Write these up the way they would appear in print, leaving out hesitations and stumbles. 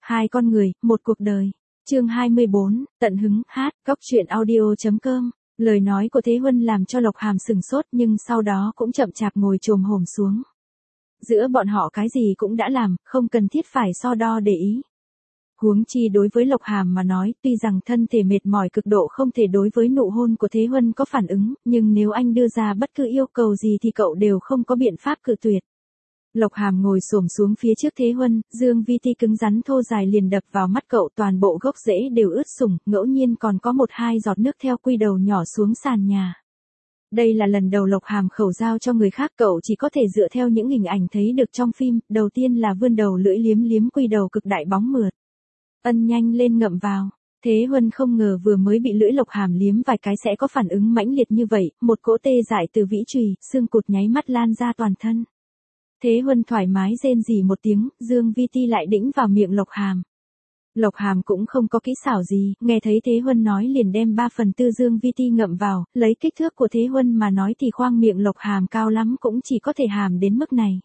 Hai con người, một cuộc đời. Chương 24, tận hứng, hát, góc truyện audio.com. Lời nói của Thế Huân làm cho Lộc Hàm sừng sốt nhưng sau đó cũng chậm chạp ngồi chồm hổm xuống. Giữa bọn họ cái gì cũng đã làm, không cần thiết phải so đo để ý. Huống chi đối với Lộc Hàm mà nói, tuy rằng thân thể mệt mỏi cực độ không thể đối với nụ hôn của Thế Huân có phản ứng, nhưng nếu anh đưa ra bất cứ yêu cầu gì thì cậu đều không có biện pháp cự tuyệt. Lộc Hàm ngồi xổm xuống phía trước Thế Huân, dương vi ti cứng rắn thô dài liền đập vào mắt cậu, toàn bộ gốc rễ đều ướt sũng, ngẫu nhiên còn có một hai giọt nước theo quy đầu nhỏ xuống sàn nhà. Đây là lần đầu Lộc Hàm khẩu giao cho người khác, cậu chỉ có thể dựa theo những hình ảnh thấy được trong phim, đầu tiên là vươn đầu lưỡi liếm liếm quy đầu cực đại bóng mượt. Ân, nhanh lên ngậm vào. Thế Huân không ngờ vừa mới bị lưỡi Lộc Hàm liếm vài cái sẽ có phản ứng mãnh liệt như vậy, một cỗ tê dại từ vĩ chùy, xương cụt nháy mắt lan ra toàn thân. Thế Huân thoải mái rên rỉ một tiếng, dương vi ti lại đĩnh vào miệng Lộc Hàm. Lộc Hàm cũng không có kỹ xảo gì, nghe thấy Thế Huân nói liền đem 3/4 dương vi ti ngậm vào, lấy kích thước của Thế Huân mà nói thì khoang miệng Lộc Hàm cao lắm cũng chỉ có thể hàm đến mức này.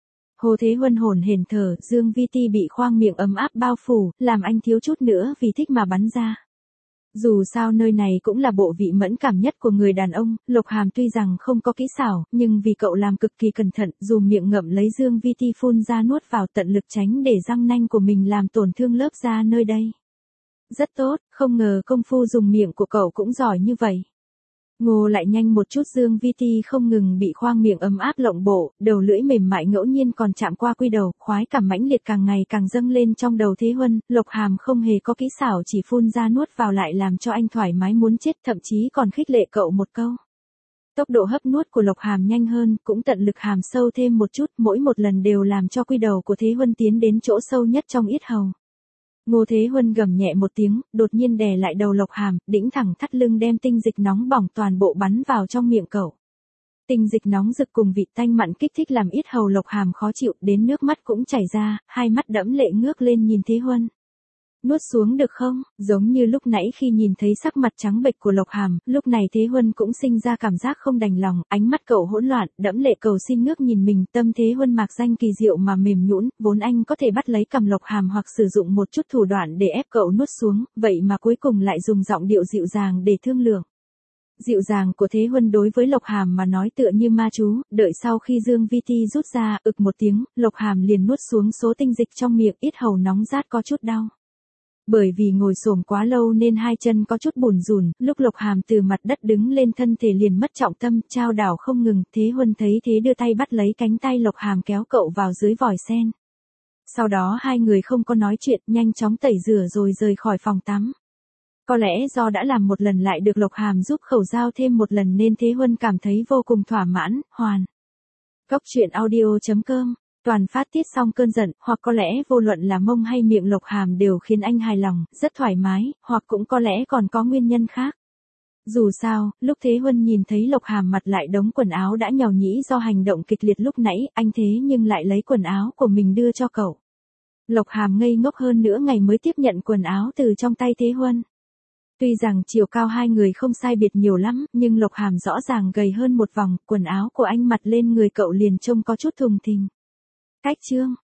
Hồ Thế Huân hổn hển thở, dương vi ti bị khoang miệng ấm áp bao phủ, làm anh thiếu chút nữa vì thích mà bắn ra. Dù sao nơi này cũng là bộ vị mẫn cảm nhất của người đàn ông, Lộc Hàm tuy rằng không có kỹ xảo, nhưng vì cậu làm cực kỳ cẩn thận, dù miệng ngậm lấy dương vi ti phun ra nuốt vào, tận lực tránh để răng nanh của mình làm tổn thương lớp da nơi đây. Rất tốt, không ngờ công phu dùng miệng của cậu cũng giỏi như vậy. Ngô lại nhanh một chút, dương vi ti không ngừng bị khoang miệng ấm áp lộng bộ, đầu lưỡi mềm mại ngẫu nhiên còn chạm qua quy đầu, khoái cảm mãnh liệt càng ngày càng dâng lên trong đầu Thế Huân. Lộc Hàm không hề có kỹ xảo, chỉ phun ra nuốt vào lại làm cho anh thoải mái muốn chết, thậm chí còn khích lệ cậu một câu. Tốc độ hấp nuốt của Lộc Hàm nhanh hơn, cũng tận lực hàm sâu thêm một chút, mỗi một lần đều làm cho quy đầu của Thế Huân tiến đến chỗ sâu nhất trong yết hầu. Ngô Thế Huân gầm nhẹ một tiếng, đột nhiên đè lại đầu Lộc Hàm, đĩnh thẳng thắt lưng đem tinh dịch nóng bỏng toàn bộ bắn vào trong miệng cậu. Tinh dịch nóng rực cùng vị tanh mặn kích thích làm yết hầu Lộc Hàm khó chịu, đến nước mắt cũng chảy ra, hai mắt đẫm lệ ngước lên nhìn Thế Huân. Nuốt xuống được không? Giống như lúc nãy khi nhìn thấy sắc mặt trắng bệch của Lộc Hàm, lúc này Thế Huân cũng sinh ra cảm giác không đành lòng, ánh mắt cậu hỗn loạn, đẫm lệ cầu xin ngước nhìn mình, tâm Thế Huân mạc danh kỳ diệu mà mềm nhũn, vốn anh có thể bắt lấy cằm Lộc Hàm hoặc sử dụng một chút thủ đoạn để ép cậu nuốt xuống, vậy mà cuối cùng lại dùng giọng điệu dịu dàng để thương lượng. Dịu dàng của Thế Huân đối với Lộc Hàm mà nói tựa như ma chú, đợi sau khi dương vi ti rút ra, ực một tiếng, Lộc Hàm liền nuốt xuống số tinh dịch trong miệng, yết hầu nóng rát có chút đau. Bởi vì ngồi xổm quá lâu nên hai chân có chút bủn rủn, lúc Lộc Hàm từ mặt đất đứng lên thân thể liền mất trọng tâm, chao đảo không ngừng. Thế Huân thấy thế đưa tay bắt lấy cánh tay Lộc Hàm kéo cậu vào dưới vòi sen. Sau đó hai người không có nói chuyện, nhanh chóng tẩy rửa rồi rời khỏi phòng tắm. Có lẽ do đã làm một lần lại được Lộc Hàm giúp khẩu giao thêm một lần nên Thế Huân cảm thấy vô cùng thỏa mãn, hoàn. Góc truyện audio.com. Toàn phát tiết xong cơn giận, hoặc có lẽ vô luận là mông hay miệng Lộc Hàm đều khiến anh hài lòng, rất thoải mái, hoặc cũng có lẽ còn có nguyên nhân khác. Dù sao, lúc Thế Huân nhìn thấy Lộc Hàm mặt lại đống quần áo đã nhàu nhĩ do hành động kịch liệt lúc nãy, anh thế nhưng lại lấy quần áo của mình đưa cho cậu. Lộc Hàm ngây ngốc hơn nửa ngày mới tiếp nhận quần áo từ trong tay Thế Huân. Tuy rằng chiều cao hai người không sai biệt nhiều lắm, nhưng Lộc Hàm rõ ràng gầy hơn một vòng, quần áo của anh mặc lên người cậu liền trông có chút thùng thình. Cách chương